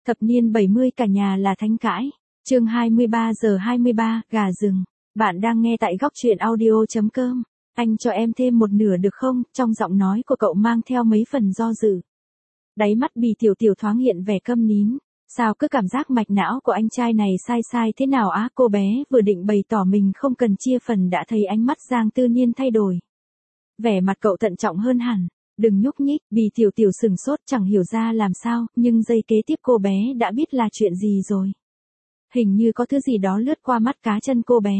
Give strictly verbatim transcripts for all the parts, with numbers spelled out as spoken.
Thập niên bảy mươi cả nhà là thánh cãi. Chương hai mươi ba giờ hai mươi ba, gà rừng. Bạn đang nghe tại góc truyện audio chấm com. Anh cho em thêm một nửa được không? Trong giọng nói của cậu mang theo mấy phần do dự. Đáy mắt Bì Tiểu Tiểu thoáng hiện vẻ câm nín. Sao cứ cảm giác mạch não của anh trai này sai sai thế nào á? Cô bé vừa định bày tỏ mình không cần chia phần đã thấy ánh mắt Giang Tư Niên thay đổi. Vẻ mặt cậu thận trọng hơn hẳn. Đừng nhúc nhích. Bì Tiểu Tiểu sừng sốt chẳng hiểu ra làm sao, nhưng giây kế tiếp cô bé đã biết là chuyện gì rồi. Hình như có thứ gì đó lướt qua mắt cá chân cô bé.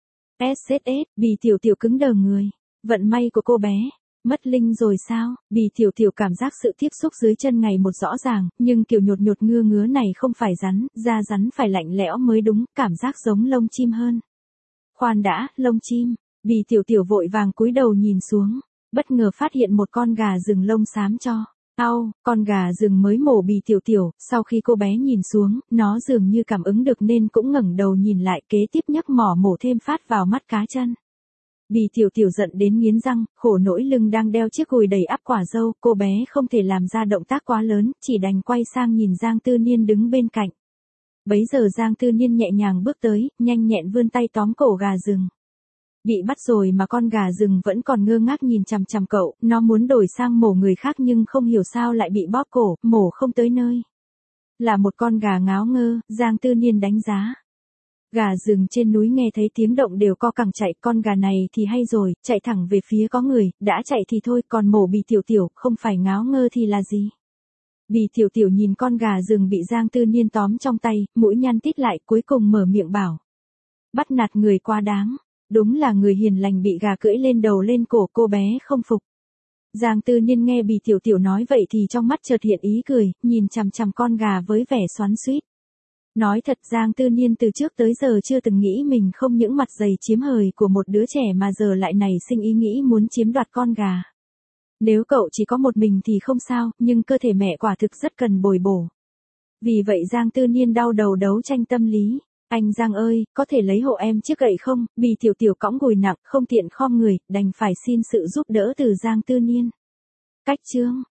ét ét ét, Bì Tiểu Tiểu cứng đờ người. Vận may của cô bé. Mất linh rồi sao? Bì Tiểu Tiểu cảm giác sự tiếp xúc dưới chân ngày một rõ ràng, nhưng kiểu nhột nhột ngưa ngứa này không phải rắn, da rắn phải lạnh lẽo mới đúng, cảm giác giống lông chim hơn. Khoan đã, lông chim. Bì Tiểu Tiểu vội vàng cúi đầu nhìn xuống, bất ngờ phát hiện một con gà rừng lông xám cho. Au, con gà rừng mới mổ Bì Tiểu Tiểu, sau khi cô bé nhìn xuống, nó dường như cảm ứng được nên cũng ngẩng đầu nhìn lại, kế tiếp nhấc mỏ mổ thêm phát vào mắt cá chân. Bì Tiểu Tiểu giận đến nghiến răng, khổ nỗi lưng đang đeo chiếc gùi đầy ắp quả dâu, cô bé không thể làm ra động tác quá lớn, chỉ đành quay sang nhìn Giang Tư Niên đứng bên cạnh. Bấy giờ Giang Tư Niên nhẹ nhàng bước tới, nhanh nhẹn vươn tay tóm cổ gà rừng. Bị bắt rồi mà con gà rừng vẫn còn ngơ ngác nhìn chằm chằm cậu, nó muốn đổi sang mổ người khác nhưng không hiểu sao lại bị bóp cổ, mổ không tới nơi. Là một con gà ngáo ngơ, Giang Tư Niên đánh giá. Gà rừng trên núi nghe thấy tiếng động đều co cẳng chạy, con gà này thì hay rồi, chạy thẳng về phía có người, đã chạy thì thôi, còn mổ Bì Tiểu Tiểu, không phải ngáo ngơ thì là gì? Bì Tiểu Tiểu nhìn con gà rừng bị Giang Tư Niên tóm trong tay, mũi nhăn tít lại, cuối cùng mở miệng bảo. Bắt nạt người quá đáng, đúng là người hiền lành bị gà cưỡi lên đầu lên cổ, cô bé không phục. Giang Tư Niên nghe Bì Tiểu Tiểu nói vậy thì trong mắt chợt hiện ý cười, nhìn chằm chằm con gà với vẻ xoắn xuýt. Nói thật Giang Tư Niên từ trước tới giờ chưa từng nghĩ mình không những mặt dày chiếm hời của một đứa trẻ mà giờ lại nảy sinh ý nghĩ muốn chiếm đoạt con gà. Nếu cậu chỉ có một mình thì không sao, nhưng cơ thể mẹ quả thực rất cần bồi bổ. Vì vậy Giang Tư Niên đau đầu đấu tranh tâm lý. Anh Giang ơi, có thể lấy hộ em chiếc gậy không? Bì Tiểu Tiểu cõng gùi nặng, không tiện khom người, đành phải xin sự giúp đỡ từ Giang Tư Niên. Cách chương.